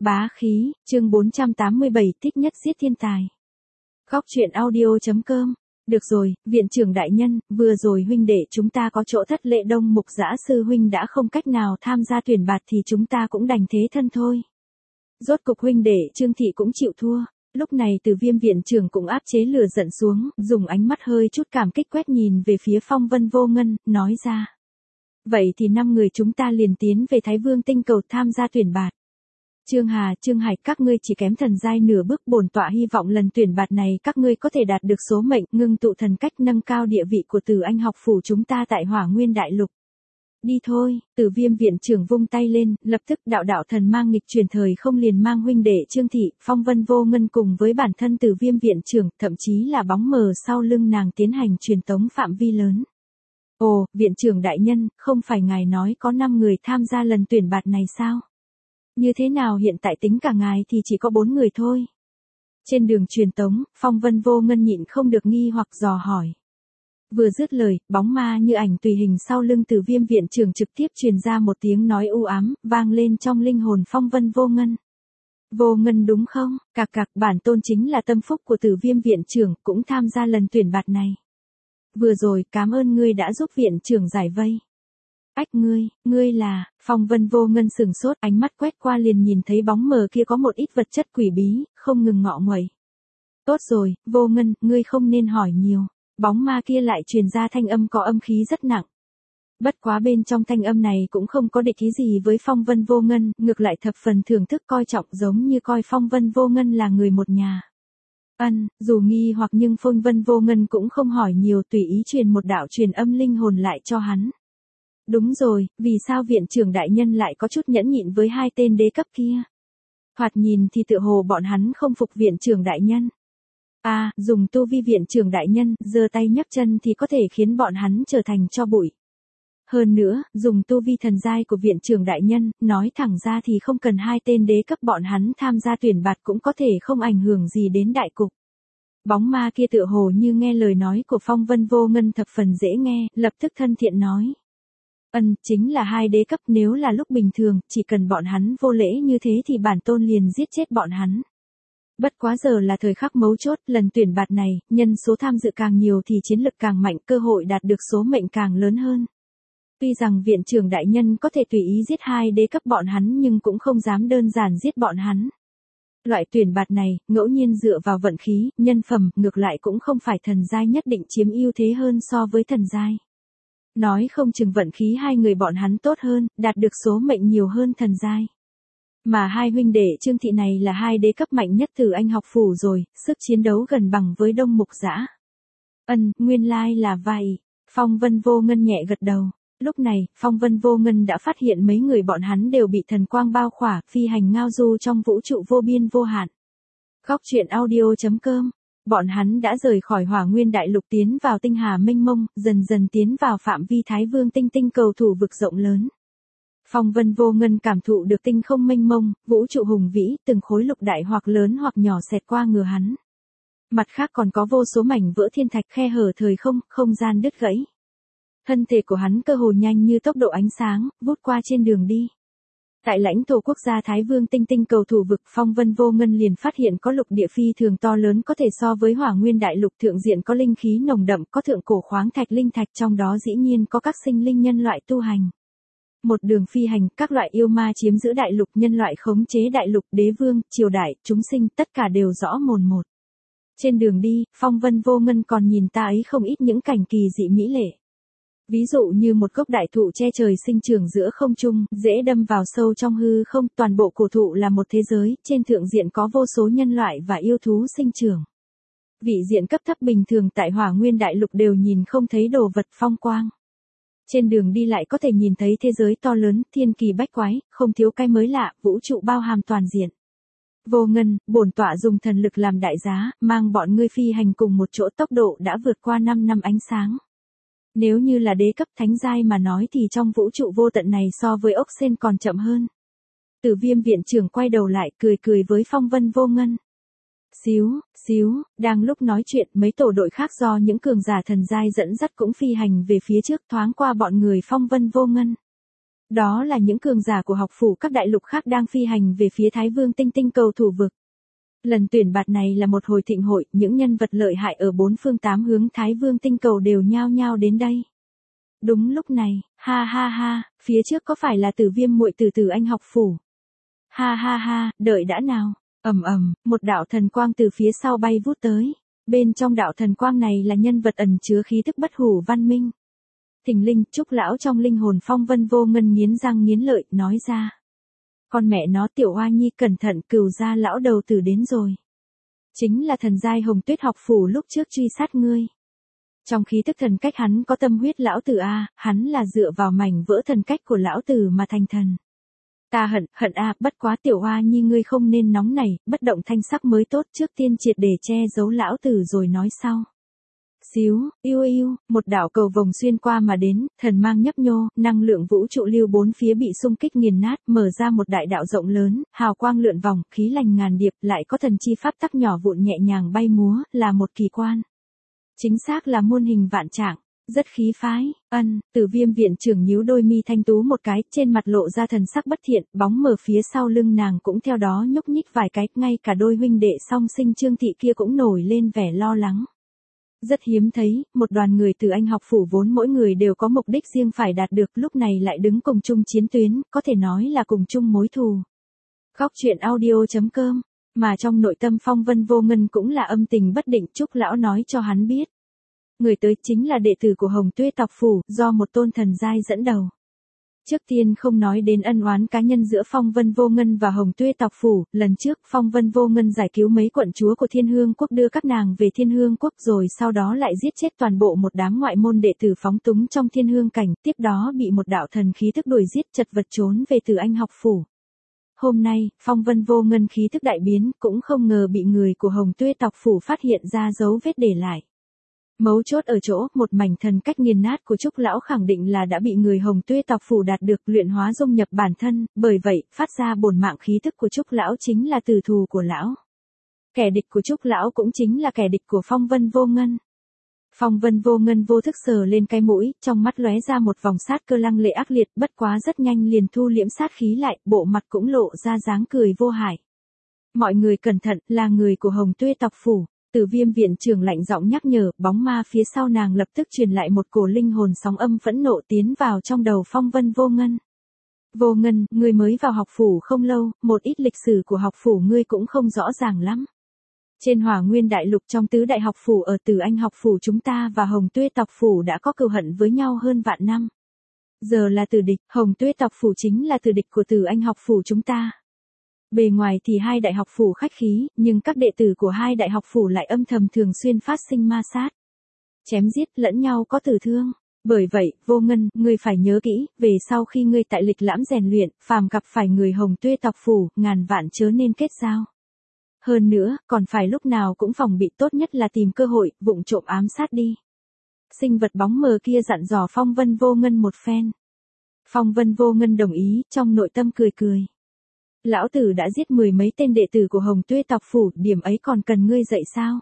Bá khí, chương 487 thích nhất giết thiên tài. Góc truyện audio.com. Được rồi, viện trưởng đại nhân, vừa rồi huynh đệ chúng ta có chỗ thất lễ, Đông Mục Dã sư huynh đã không cách nào tham gia tuyển bạt thì chúng ta cũng đành thế thân thôi. Rốt cục huynh đệ Trương Thị cũng chịu thua. Lúc này Từ Viêm viện trưởng cũng áp chế lửa giận xuống, dùng ánh mắt hơi chút cảm kích quét nhìn về phía Phong Vân Vô Ngân, nói ra. Vậy thì 5 người chúng ta liền tiến về Thái Vương tinh cầu tham gia tuyển bạt. Trương Hà, Trương Hải, các ngươi chỉ kém thần giai nửa bước, bổn tọa hy vọng lần tuyển bạt này các ngươi có thể đạt được số mệnh, ngưng tụ thần cách, nâng cao địa vị của Từ Anh học phủ chúng ta tại Hỏa Nguyên Đại Lục. Đi thôi, Từ Viêm viện trưởng vung tay lên, lập tức đạo thần mang nghịch truyền thời không liền mang huynh đệ Trương Thị, Phong Vân Vô Ngân cùng với bản thân Từ Viêm viện trưởng, thậm chí là bóng mờ sau lưng nàng tiến hành truyền tống phạm vi lớn. Ồ, viện trưởng đại nhân, không phải ngài nói có 5 người tham gia lần tuyển bạt này sao? Như thế nào hiện tại tính cả ngài thì chỉ có 4 người thôi? Trên đường truyền tống, Phong Vân Vô Ngân nhịn không được nghi hoặc dò hỏi. Vừa dứt lời, bóng ma như ảnh tùy hình sau lưng Từ Viêm viện trưởng trực tiếp truyền ra một tiếng nói u ám, vang lên trong linh hồn Phong Vân Vô Ngân. Vô Ngân đúng không? Cặc, bản tôn chính là tâm phúc của Từ Viêm viện trưởng, cũng tham gia lần tuyển bạt này. Vừa rồi, cảm ơn ngươi đã giúp viện trưởng giải vây. Ách ngươi là, Phong Vân Vô Ngân sừng sốt, ánh mắt quét qua liền nhìn thấy bóng mờ kia có một ít vật chất quỷ bí, không ngừng ngọ nguậy. Tốt rồi, Vô Ngân, ngươi không nên hỏi nhiều. Bóng ma kia lại truyền ra thanh âm có âm khí rất nặng. Bất quá bên trong thanh âm này cũng không có địch ý gì với Phong Vân Vô Ngân, ngược lại thập phần thưởng thức coi trọng, giống như coi Phong Vân Vô Ngân là người một nhà. Dù nghi hoặc nhưng Phong Vân Vô Ngân cũng không hỏi nhiều, tùy ý truyền một đạo truyền âm linh hồn lại cho hắn. Đúng rồi, vì sao viện trưởng đại nhân lại có chút nhẫn nhịn với 2 tên đế cấp kia? Thoạt nhìn thì tựa hồ bọn hắn không phục viện trưởng đại nhân. Dùng tu vi viện trưởng đại nhân, giơ tay nhấc chân thì có thể khiến bọn hắn trở thành tro bụi. Hơn nữa, dùng tu vi thần giai của viện trưởng đại nhân, nói thẳng ra thì không cần 2 tên đế cấp bọn hắn tham gia tuyển bạt cũng có thể không ảnh hưởng gì đến đại cục. Bóng ma kia tựa hồ như nghe lời nói của Phong Vân Vô Ngân thập phần dễ nghe, lập tức thân thiện nói. Chính là 2 đế cấp, nếu là lúc bình thường, chỉ cần bọn hắn vô lễ như thế thì bản tôn liền giết chết bọn hắn. Bất quá giờ là thời khắc mấu chốt, lần tuyển bạt này, nhân số tham dự càng nhiều thì chiến lực càng mạnh, cơ hội đạt được số mệnh càng lớn hơn. Tuy rằng viện trưởng đại nhân có thể tùy ý giết 2 đế cấp bọn hắn nhưng cũng không dám đơn giản giết bọn hắn. Loại tuyển bạt này, ngẫu nhiên dựa vào vận khí, nhân phẩm, ngược lại cũng không phải thần giai nhất định chiếm ưu thế hơn so với thần giai. Nói không chừng vận khí 2 người bọn hắn tốt hơn, đạt được số mệnh nhiều hơn thần giai. Mà 2 huynh đệ Trương Thị này là 2 đế cấp mạnh nhất Từ Anh học phủ rồi, sức chiến đấu gần bằng với Đông Mục Dã. Nguyên lai là vậy. Phong Vân Vô Ngân nhẹ gật đầu. Lúc này, Phong Vân Vô Ngân đã phát hiện mấy người bọn hắn đều bị thần quang bao khỏa, phi hành ngao du trong vũ trụ vô biên vô hạn. Góc truyện audio.com. Bọn hắn đã rời khỏi Hỏa Nguyên Đại Lục tiến vào tinh hà mênh mông, dần dần tiến vào phạm vi Thái Vương tinh cầu thủ vực rộng lớn. Phong Vân Vô Ngân cảm thụ được tinh không mênh mông, vũ trụ hùng vĩ, từng khối lục đại hoặc lớn hoặc nhỏ xẹt qua ngừa hắn. Mặt khác còn có vô số mảnh vỡ thiên thạch, khe hở thời không, không gian đứt gãy. Thân thể của hắn cơ hồ nhanh như tốc độ ánh sáng, vút qua trên đường đi. Tại lãnh thổ quốc gia Thái Vương tinh cầu thủ vực, Phong Vân Vô Ngân liền phát hiện có lục địa phi thường to lớn, có thể so với Hỏa Nguyên Đại Lục, thượng diện có linh khí nồng đậm, có thượng cổ khoáng thạch linh thạch, trong đó dĩ nhiên có các sinh linh nhân loại tu hành. Một đường phi hành, các loại yêu ma chiếm giữ đại lục, nhân loại khống chế đại lục, đế vương, triều đại, chúng sinh, tất cả đều rõ mồn một. Trên đường đi, Phong Vân Vô Ngân còn nhìn ta ấy không ít những cảnh kỳ dị mỹ lệ. Ví dụ như một gốc đại thụ che trời sinh trưởng giữa không trung, dễ đâm vào sâu trong hư không, toàn bộ cổ thụ là một thế giới, trên thượng diện có vô số nhân loại và yêu thú sinh trưởng. Vị diện cấp thấp bình thường tại Hỏa Nguyên Đại Lục đều nhìn không thấy đồ vật phong quang. Trên đường đi lại có thể nhìn thấy thế giới to lớn, thiên kỳ bách quái, không thiếu cái mới lạ, vũ trụ bao hàm toàn diện. Vô Ngân, bổn tọa dùng thần lực làm đại giá, mang bọn ngươi phi hành cùng một chỗ, tốc độ đã vượt qua 5 năm ánh sáng. Nếu như là đế cấp thánh giai mà nói thì trong vũ trụ vô tận này so với ốc sên còn chậm hơn. Từ Viêm viện trưởng quay đầu lại, cười với Phong Vân Vô Ngân. Xíu, đang lúc nói chuyện, mấy tổ đội khác do những cường giả thần giai dẫn dắt cũng phi hành về phía trước, thoáng qua bọn người Phong Vân Vô Ngân. Đó là những cường giả của học phủ các đại lục khác đang phi hành về phía Thái Vương Tinh Tinh cầu thủ vực. Lần tuyển bạt này là một hồi thịnh hội, những nhân vật lợi hại ở bốn phương tám hướng Thái Vương Tinh cầu đều nhao nhao đến đây. Đúng lúc này, ha ha ha, phía trước có phải là Tử Viêm muội tử Tử Anh học phủ? Ha ha ha, đợi đã nào. Một đạo thần quang từ phía sau bay vút tới. Bên trong đạo thần quang này là nhân vật ẩn chứa khí thức bất hủ văn minh. Thình linh, Trúc lão trong linh hồn Phong Vân Vô Ngân nghiến răng nghiến lợi, nói ra. Con mẹ nó Tiểu Hoa Nhi cẩn thận, Cửu gia lão đầu tử đến rồi. Chính là thần giai Hồng Tuyết học phủ lúc trước truy sát ngươi. Trong khí thức thần cách hắn có tâm huyết lão tử a, hắn là dựa vào mảnh vỡ thần cách của lão tử mà thành thần. Ta hận a, bất quá Tiểu Hoa Nhi ngươi không nên nóng nảy, bất động thanh sắc mới tốt, trước tiên triệt để che giấu lão tử rồi nói sau. Xíu, yêu, một đạo cầu vồng xuyên qua mà đến, thần mang nhấp nhô, năng lượng vũ trụ lưu bốn phía bị xung kích nghiền nát, mở ra một đại đạo rộng lớn, hào quang lượn vòng, khí lành ngàn điệp, lại có thần chi pháp tắc nhỏ vụn nhẹ nhàng bay múa, là một kỳ quan. Chính xác là muôn hình vạn trạng, rất khí phái. Tử Viêm viện trưởng nhíu đôi mi thanh tú một cái, trên mặt lộ ra thần sắc bất thiện, bóng mờ phía sau lưng nàng cũng theo đó nhúc nhích vài cái, ngay cả đôi huynh đệ song sinh Trương Thị kia cũng nổi lên vẻ lo lắng. Rất hiếm thấy, một đoàn người từ Anh học phủ vốn mỗi người đều có mục đích riêng phải đạt được, lúc này lại đứng cùng chung chiến tuyến, có thể nói là cùng chung mối thù. Góc truyện audio.com, mà trong nội tâm Phong Vân Vô Ngân cũng là âm tình bất định, Trúc lão nói cho hắn biết. Người tới chính là đệ tử của Hồng Tuyết tộc phủ, do một tôn thần giai dẫn đầu. Trước tiên không nói đến ân oán cá nhân giữa Phong Vân Vô Ngân và Hồng Tuyết tộc phủ, lần trước Phong Vân Vô Ngân giải cứu mấy quận chúa của Thiên Hương quốc đưa các nàng về Thiên Hương quốc rồi sau đó lại giết chết toàn bộ một đám ngoại môn đệ tử phóng túng trong Thiên Hương cảnh, tiếp đó bị một đạo thần khí thức đuổi giết chật vật trốn về từ Anh học phủ. Hôm nay, Phong Vân Vô Ngân khí thức đại biến, cũng không ngờ bị người của Hồng Tuyết tộc phủ phát hiện ra dấu vết để lại. Mấu chốt ở chỗ, một mảnh thần cách nghiền nát của Trúc lão khẳng định là đã bị người Hồng Tuyết tộc phủ đạt được, luyện hóa dung nhập bản thân, bởi vậy, phát ra bổn mạng khí tức của Trúc lão chính là tử thù của lão. Kẻ địch của Trúc lão cũng chính là kẻ địch của Phong Vân Vô Ngân. Phong Vân Vô Ngân vô thức sờ lên cái mũi, trong mắt lóe ra một vòng sát cơ lăng lệ ác liệt, bất quá rất nhanh liền thu liễm sát khí lại, bộ mặt cũng lộ ra dáng cười vô hại. Mọi người cẩn thận, là người của Hồng Tuyết tộc phủ. Tử Viêm viện trưởng lạnh giọng nhắc nhở, bóng ma phía sau nàng lập tức truyền lại một cổ linh hồn sóng âm phẫn nộ tiến vào trong đầu Phong Vân Vô Ngân. Vô Ngân, ngươi mới vào học phủ không lâu, một ít lịch sử của học phủ ngươi cũng không rõ ràng lắm. Trên Hỏa Nguyên đại lục trong tứ đại học phủ ở Tử Anh học phủ chúng ta và Hồng Tuyết tộc phủ đã có cừu hận với nhau hơn vạn năm. Giờ là tử địch, Hồng Tuyết tộc phủ chính là tử địch của Tử Anh học phủ chúng ta. Bề ngoài thì hai đại học phủ khách khí, nhưng các đệ tử của hai đại học phủ lại âm thầm thường xuyên phát sinh ma sát. Chém giết lẫn nhau có tử thương. Bởi vậy, Vô Ngân, ngươi phải nhớ kỹ, về sau khi ngươi tại lịch lãm rèn luyện, phàm gặp phải người Hồng Tuyết tộc phủ, ngàn vạn chớ nên kết giao. Hơn nữa, còn phải lúc nào cũng phòng bị, tốt nhất là tìm cơ hội, vụng trộm ám sát đi. Sinh vật bóng mờ kia dặn dò Phong Vân Vô Ngân một phen. Phong Vân Vô Ngân đồng ý, trong nội tâm cười cười. Lão tử đã giết mười mấy tên đệ tử của Hồng Tuyết tộc phủ, điểm ấy còn cần ngươi dạy sao?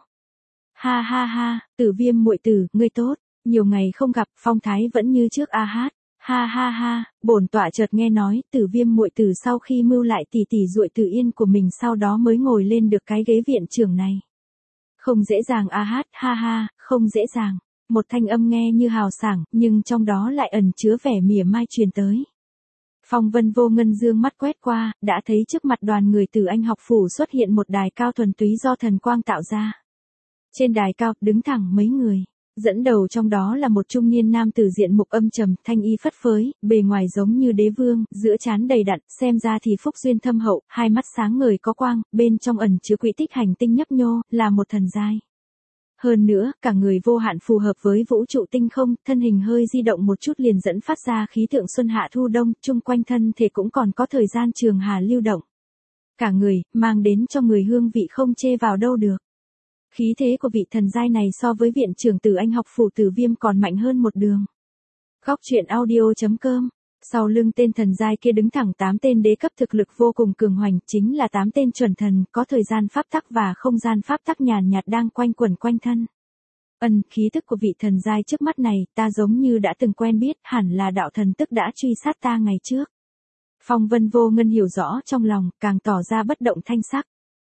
Ha ha ha, Tử Viêm muội tử, ngươi tốt, nhiều ngày không gặp, phong thái vẫn như trước a hát. Ha ha ha, bổn tọa chợt nghe nói, Tử Viêm muội tử sau khi mưu lại tỷ tỷ ruội Tử Yên của mình sau đó mới ngồi lên được cái ghế viện trưởng này. Không dễ dàng a hát, ha ha, không dễ dàng. Một thanh âm nghe như hào sảng, nhưng trong đó lại ẩn chứa vẻ mỉa mai truyền tới. Phong Vân Vô Ngân dương mắt quét qua, đã thấy trước mặt đoàn người Tử Anh học phủ xuất hiện một đài cao thuần túy do thần quang tạo ra. Trên đài cao, đứng thẳng mấy người. Dẫn đầu trong đó là một trung niên nam tử diện mục âm trầm, thanh y phất phới, bề ngoài giống như đế vương, giữa trán đầy đặn, xem ra thì phúc duyên thâm hậu, hai mắt sáng ngời có quang, bên trong ẩn chứa quỹ tích hành tinh nhấp nhô, là một thần giai. Hơn nữa, cả người vô hạn phù hợp với vũ trụ tinh không, thân hình hơi di động một chút liền dẫn phát ra khí tượng xuân hạ thu đông, chung quanh thân thể cũng còn có thời gian trường hà lưu động. Cả người, mang đến cho người hương vị không chê vào đâu được. Khí thế của vị thần giai này so với viện trưởng Tử Anh học phủ Tử Viêm còn mạnh hơn một đường. Góc truyện audio.com. Sau lưng tên thần giai kia đứng thẳng 8 tên đế cấp thực lực vô cùng cường hoành, chính là 8 tên chuẩn thần, có thời gian pháp tắc và không gian pháp tắc nhàn nhạt đang quanh quẩn quanh thân. Khí tức của vị thần giai trước mắt này, ta giống như đã từng quen biết, hẳn là đạo thần tức đã truy sát ta ngày trước. Phong Vân Vô Ngân hiểu rõ trong lòng, càng tỏ ra bất động thanh sắc.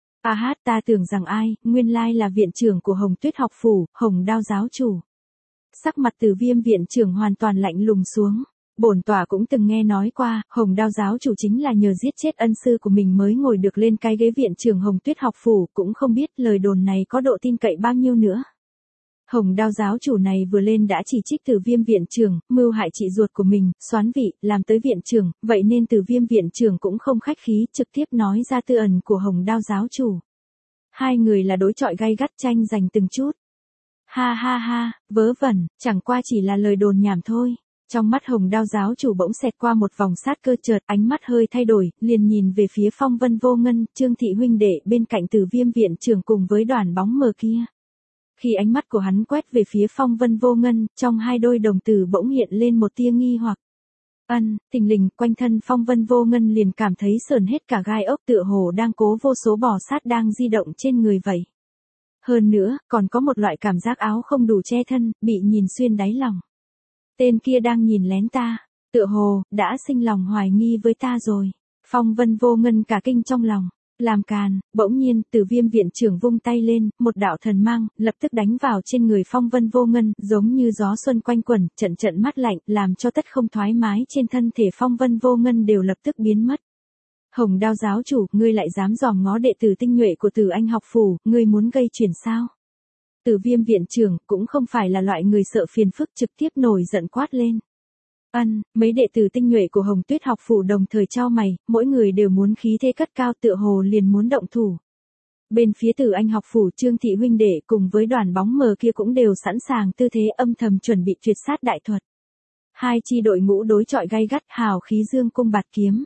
Ta tưởng rằng ai, nguyên lai là viện trưởng của Hồng Tuyết học phủ, Hồng Đao giáo chủ. Sắc mặt Từ Viêm viện trưởng hoàn toàn lạnh lùng xuống. Bổn tọa cũng từng nghe nói qua, Hồng Đao giáo chủ chính là nhờ giết chết ân sư của mình mới ngồi được lên cái ghế viện trưởng Hồng Tuyết học phủ, cũng không biết lời đồn này có độ tin cậy bao nhiêu nữa. Hồng Đao giáo chủ này vừa lên đã chỉ trích Từ Viêm viện trưởng, mưu hại chị ruột của mình, soán vị, làm tới viện trưởng, vậy nên Từ Viêm viện trưởng cũng không khách khí, trực tiếp nói ra tư ẩn của Hồng Đao giáo chủ. Hai người là đối chọi gay gắt tranh giành từng chút. Ha ha ha, vớ vẩn, chẳng qua chỉ là lời đồn nhảm thôi. Trong mắt Hồng Đao giáo chủ bỗng xẹt qua một vòng sát cơ, chợt ánh mắt hơi thay đổi, liền nhìn về phía Phong Vân Vô Ngân, Trương Thị huynh đệ bên cạnh Từ Viêm viện trưởng cùng với đoàn bóng mờ kia. Khi ánh mắt của hắn quét về phía Phong Vân Vô Ngân, trong hai đôi đồng tử bỗng hiện lên một tia nghi hoặc. Thình lình, quanh thân Phong Vân Vô Ngân liền cảm thấy sởn hết cả gai ốc, tựa hồ đang cố vô số bò sát đang di động trên người vậy. Hơn nữa, còn có một loại cảm giác áo không đủ che thân, bị nhìn xuyên đáy lòng. Tên kia đang nhìn lén ta, tựa hồ, đã sinh lòng hoài nghi với ta rồi. Phong Vân Vô Ngân cả kinh trong lòng. Làm càn, bỗng nhiên, Từ Viêm viện trưởng vung tay lên, một đạo thần mang, lập tức đánh vào trên người Phong Vân Vô Ngân, giống như gió xuân quanh quẩn, trận trận mát lạnh, làm cho tất không thoải mái trên thân thể Phong Vân Vô Ngân đều lập tức biến mất. Hồng Đao giáo chủ, ngươi lại dám dòm ngó đệ tử tinh nhuệ của Từ Anh học phủ, ngươi muốn gây chuyển sao? Từ Viêm viện trưởng cũng không phải là loại người sợ phiền phức, trực tiếp nổi giận quát lên. Mấy đệ tử tinh nhuệ của Hồng Tuyết học phủ đồng thời chau mày, mỗi người đều muốn khí thế cất cao, tựa hồ liền muốn động thủ. Bên phía Từ Anh học phủ, Trương Thị huynh đệ cùng với đoàn bóng mờ kia cũng đều sẵn sàng tư thế âm thầm chuẩn bị tuyệt sát đại thuật. Hai chi đội ngũ đối chọi gay gắt, hào khí dương cung bạt kiếm.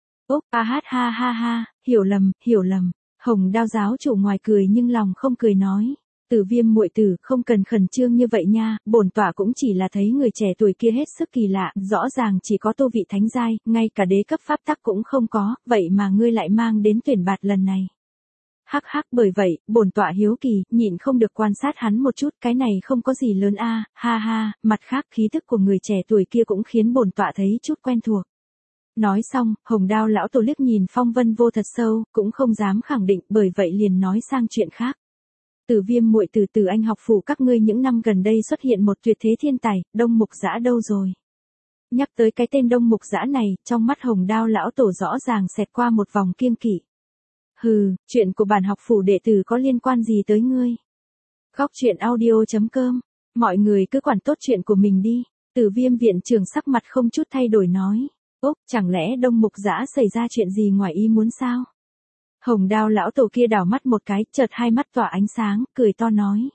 Ha ha, hiểu lầm. Hồng Đao giáo chủ ngoài cười nhưng lòng không cười nói. Từ Viêm muội tử, không cần khẩn trương như vậy nha, bổn tọa cũng chỉ là thấy người trẻ tuổi kia hết sức kỳ lạ, rõ ràng chỉ có tu vị thánh giai, ngay cả đế cấp pháp tắc cũng không có, vậy mà ngươi lại mang đến tuyển bạt lần này. Hắc, bởi vậy, bổn tọa hiếu kỳ, nhịn không được quan sát hắn một chút, cái này không có gì lớn ha, mặt khác khí thức của người trẻ tuổi kia cũng khiến bổn tọa thấy chút quen thuộc. Nói xong, Hồng Đao lão tổ liếc nhìn Phong Vân Vô thật sâu, cũng không dám khẳng định, bởi vậy liền nói sang chuyện khác. Từ Viêm muội tử, Từ Anh học phủ các ngươi những năm gần đây xuất hiện một tuyệt thế thiên tài, Đông Mục Dã đâu rồi? Nhắc tới cái tên Đông Mục Dã này, trong mắt Hồng Đao lão tổ rõ ràng xẹt qua một vòng kiêng kỵ. Hừ, chuyện của bản học phủ đệ tử có liên quan gì tới ngươi? Góc truyện audio.com, mọi người cứ quản tốt chuyện của mình đi. Từ Viêm viện trưởng sắc mặt không chút thay đổi nói. Chẳng lẽ Đông Mục Dã xảy ra chuyện gì ngoài ý muốn sao? Hồng Đao lão tổ kia đảo mắt một cái, chợt hai mắt tỏa ánh sáng, cười to nói.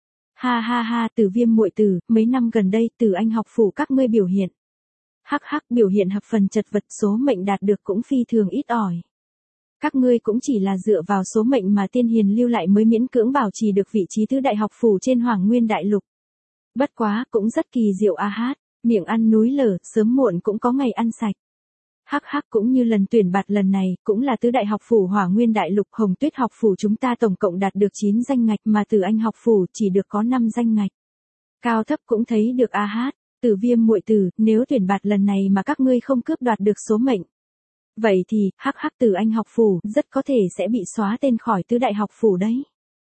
Ha, Từ Viêm muội tử, mấy năm gần đây Từ Anh học phủ các ngươi biểu hiện. Hắc, biểu hiện hợp phần chật vật, số mệnh đạt được cũng phi thường ít ỏi. Các ngươi cũng chỉ là dựa vào số mệnh mà tiên hiền lưu lại mới miễn cưỡng bảo trì được vị trí thứ đại học phủ trên Hoàng Nguyên đại lục. Bất quá, cũng rất kỳ diệu miệng ăn núi lở, sớm muộn cũng có ngày ăn sạch. Hắc, cũng như lần tuyển bạt lần này, cũng là tứ đại học phủ Hỏa Nguyên đại lục, Hồng Tuyết học phủ chúng ta tổng cộng đạt được 9 danh ngạch, mà Từ Anh học phủ chỉ được có 5 danh ngạch. Cao thấp cũng thấy được Từ Viêm muội tử, nếu tuyển bạt lần này mà các ngươi không cướp đoạt được số mệnh, vậy thì, Từ Anh học phủ rất có thể sẽ bị xóa tên khỏi tứ đại học phủ đấy.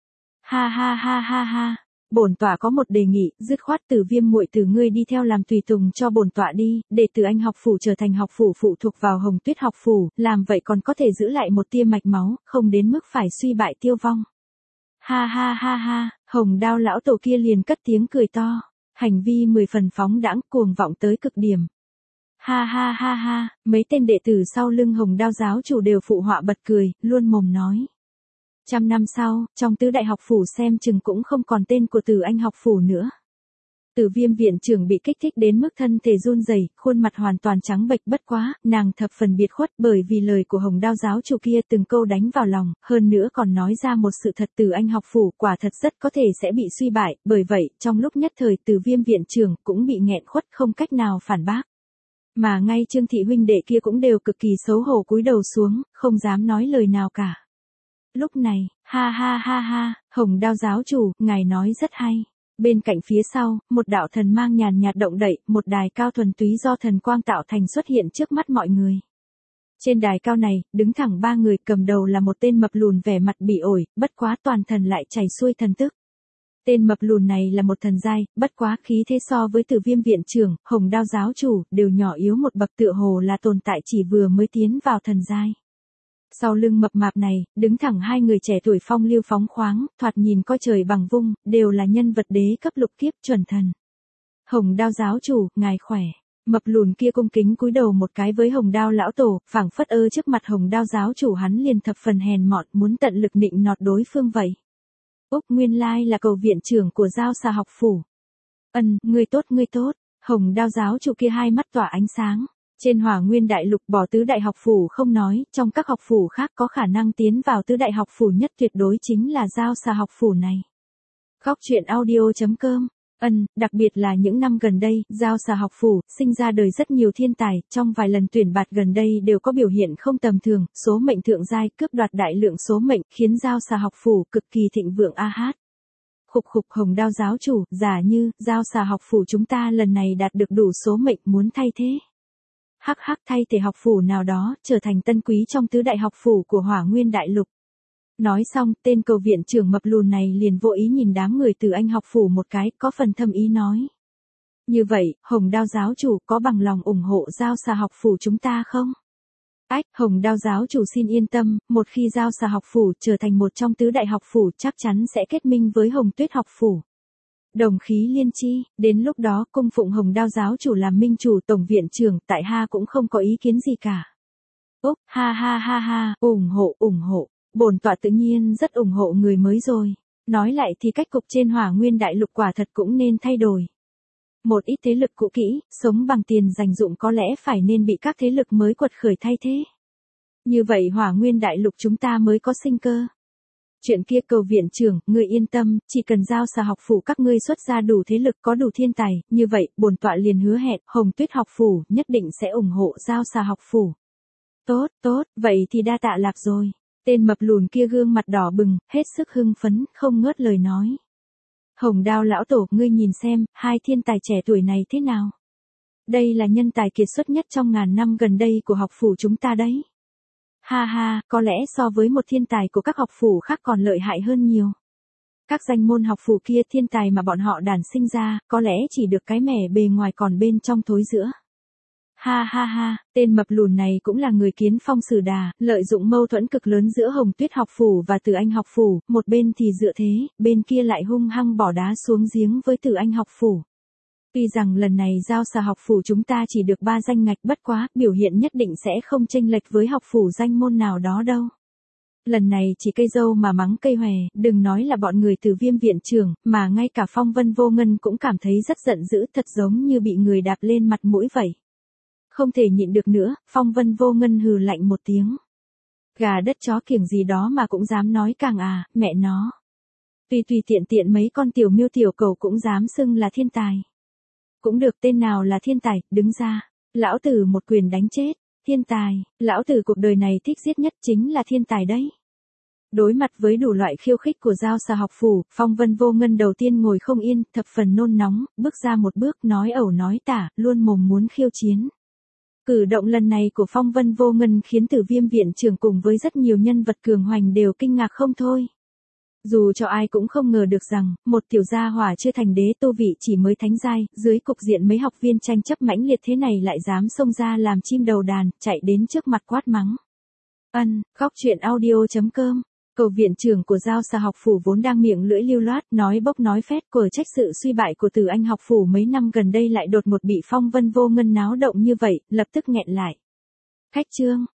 Ha. Bổn tọa có một đề nghị, dứt khoát Từ Viêm muội tử ngươi đi theo làm tùy tùng cho bổn tọa đi, để Từ Anh học phủ trở thành học phủ phụ thuộc vào Hồng Tuyết học phủ, làm vậy còn có thể giữ lại một tia mạch máu, không đến mức phải suy bại tiêu vong. Ha, Hồng Đao lão tổ kia liền cất tiếng cười to, hành vi 10 phần phóng đãng, cuồng vọng tới cực điểm. Ha, mấy tên đệ tử sau lưng Hồng Đao giáo chủ đều phụ họa bật cười, luôn mồm nói. 100 năm sau, trong tứ đại học phủ xem chừng cũng không còn tên của Từ Anh học phủ nữa. Từ Viêm viện trưởng bị kích thích đến mức thân thể run rẩy, khuôn mặt hoàn toàn trắng bệch, bất quá, nàng thập phần biệt khuất bởi vì lời của Hồng Đao giáo chủ kia từng câu đánh vào lòng, hơn nữa còn nói ra một sự thật, Từ Anh học phủ quả thật rất có thể sẽ bị suy bại, bởi vậy, trong lúc nhất thời Từ Viêm viện trưởng cũng bị nghẹn khuất không cách nào phản bác. Mà ngay Trương Thị huynh đệ kia cũng đều cực kỳ xấu hổ cúi đầu xuống, không dám nói lời nào cả. Lúc này, ha, Hồng Đao giáo chủ, ngài nói rất hay. Bên cạnh phía sau, một đạo thần mang nhàn nhạt động đậy, một đài cao thuần túy do thần quang tạo thành xuất hiện trước mắt mọi người. Trên đài cao này, đứng thẳng 3 người, cầm đầu là một tên mập lùn vẻ mặt bỉ ổi, bất quá toàn thân lại chảy xuôi thần tức. Tên mập lùn này là một thần giai, bất quá khí thế so với Tử Viêm viện trưởng, Hồng Đao giáo chủ, đều nhỏ yếu một bậc, tựa hồ là tồn tại chỉ vừa mới tiến vào thần giai. Sau lưng mập mạp này, đứng thẳng 2 người trẻ tuổi phong lưu phóng khoáng, thoạt nhìn coi trời bằng vung, đều là nhân vật đế cấp lục kiếp chuẩn thần. Hồng Đao giáo chủ, ngài khỏe. Mập lùn kia cung kính cúi đầu một cái với Hồng Đao lão tổ, phảng phất trước mặt Hồng Đao giáo chủ hắn liền thập phần hèn mọn, muốn tận lực nịnh nọt đối phương vậy. Úc nguyên lai là cầu viện trưởng của Giao Xà học phủ. Ngươi tốt. Hồng Đao giáo chủ kia hai mắt tỏa ánh sáng. Trên Hỏa Nguyên đại lục bỏ tứ đại học phủ không nói, trong các học phủ khác có khả năng tiến vào tứ đại học phủ nhất tuyệt đối chính là Giao Xà học phủ này. Khóc chuyện audio.com. Đặc biệt là những năm gần đây, Giao Xà học phủ sinh ra đời rất nhiều thiên tài, trong vài lần tuyển bạt gần đây đều có biểu hiện không tầm thường, số mệnh thượng giai cướp đoạt đại lượng số mệnh, khiến Giao Xà học phủ cực kỳ thịnh vượng a hát. Khục Hồng Đao giáo chủ, giả như Giao Xà học phủ chúng ta lần này đạt được đủ số mệnh muốn thay thế. Hắc thay thế học phủ nào đó, trở thành tân quý trong tứ đại học phủ của Hỏa Nguyên đại lục. Nói xong, tên cầu viện trưởng mập lùn này liền vô ý nhìn đám người từ Anh học phủ một cái, có phần thâm ý nói. Như vậy, Hồng Đao giáo chủ có bằng lòng ủng hộ Giao Xà học phủ chúng ta không? Hồng Đao giáo chủ xin yên tâm, một khi Giao Xà học phủ trở thành một trong tứ đại học phủ chắc chắn sẽ kết minh với Hồng Tuyết học phủ. Đồng khí liên chi, đến lúc đó cung phụng Hồng Đao giáo chủ làm minh chủ tổng viện trưởng, tại hạ cũng không có ý kiến gì cả. Úc, ha, ủng hộ. Bổn tọa tự nhiên rất ủng hộ người mới rồi. Nói lại thì cách cục trên Hỏa Nguyên đại lục quả thật cũng nên thay đổi. Một ít thế lực cũ kỹ, sống bằng tiền dành dụng có lẽ phải nên bị các thế lực mới quật khởi thay thế. Như vậy Hỏa Nguyên đại lục chúng ta mới có sinh cơ. Chuyện kia cầu viện trưởng, ngươi yên tâm, chỉ cần Giao Xà học phủ các ngươi xuất ra đủ thế lực có đủ thiên tài, như vậy, bổn tọa liền hứa hẹn, Hồng Tuyết học phủ nhất định sẽ ủng hộ Giao Xà học phủ. Tốt, vậy thì đa tạ lạc rồi. Tên mập lùn kia gương mặt đỏ bừng, hết sức hưng phấn, không ngớt lời nói. Hồng Đao lão tổ, ngươi nhìn xem, hai thiên tài trẻ tuổi này thế nào? Đây là nhân tài kiệt xuất nhất trong ngàn năm gần đây của học phủ chúng ta đấy. Ha, có lẽ so với một thiên tài của các học phủ khác còn lợi hại hơn nhiều. Các danh môn học phủ kia thiên tài mà bọn họ đản sinh ra, có lẽ chỉ được cái mẻ bề ngoài còn bên trong thối giữa. Ha, tên mập lùn này cũng là người kiến phong sử đà, lợi dụng mâu thuẫn cực lớn giữa Hồng Tuyết học phủ và Từ Anh học phủ, một bên thì dựa thế, bên kia lại hung hăng bỏ đá xuống giếng với Từ Anh học phủ. Tuy rằng lần này Giao Xà học phủ chúng ta chỉ được 3 danh ngạch, bất quá, biểu hiện nhất định sẽ không chênh lệch với học phủ danh môn nào đó đâu. Lần này chỉ cây dâu mà mắng cây hòe, đừng nói là bọn người từ Viêm viện trưởng, mà ngay cả Phong Vân Vô Ngân cũng cảm thấy rất giận dữ, thật giống như bị người đạp lên mặt mũi vậy. Không thể nhịn được nữa, Phong Vân Vô Ngân hừ lạnh một tiếng. Gà đất chó kiểng gì đó mà cũng dám nói càng à, mẹ nó. Tùy tiện mấy con tiểu miêu tiểu cầu cũng dám xưng là thiên tài. Cũng được, tên nào là thiên tài, đứng ra. Lão tử một quyền đánh chết. Thiên tài, lão tử cuộc đời này thích giết nhất chính là thiên tài đấy. Đối mặt với đủ loại khiêu khích của Giao Xà học phủ, Phong Vân Vô Ngân đầu tiên ngồi không yên, thập phần nôn nóng, bước ra một bước nói ẩu nói tả, luôn mồm muốn khiêu chiến. Cử động lần này của Phong Vân Vô Ngân khiến Tử Viêm viện trưởng cùng với rất nhiều nhân vật cường hoành đều kinh ngạc không thôi. Dù cho ai cũng không ngờ được rằng, một tiểu gia hỏa chưa thành đế tu vị chỉ mới thánh giai, dưới cục diện mấy học viên tranh chấp mãnh liệt thế này lại dám xông ra làm chim đầu đàn, chạy đến trước mặt quát mắng. Khóc chuyện audio.com. Cầu viện trưởng của Giao Xà học phủ vốn đang miệng lưỡi lưu loát, nói bốc nói phét, của trách sự suy bại của Từ Anh học phủ mấy năm gần đây lại đột ngột bị Phong Vân Vô Ngân náo động như vậy, lập tức nghẹn lại. Khách trương,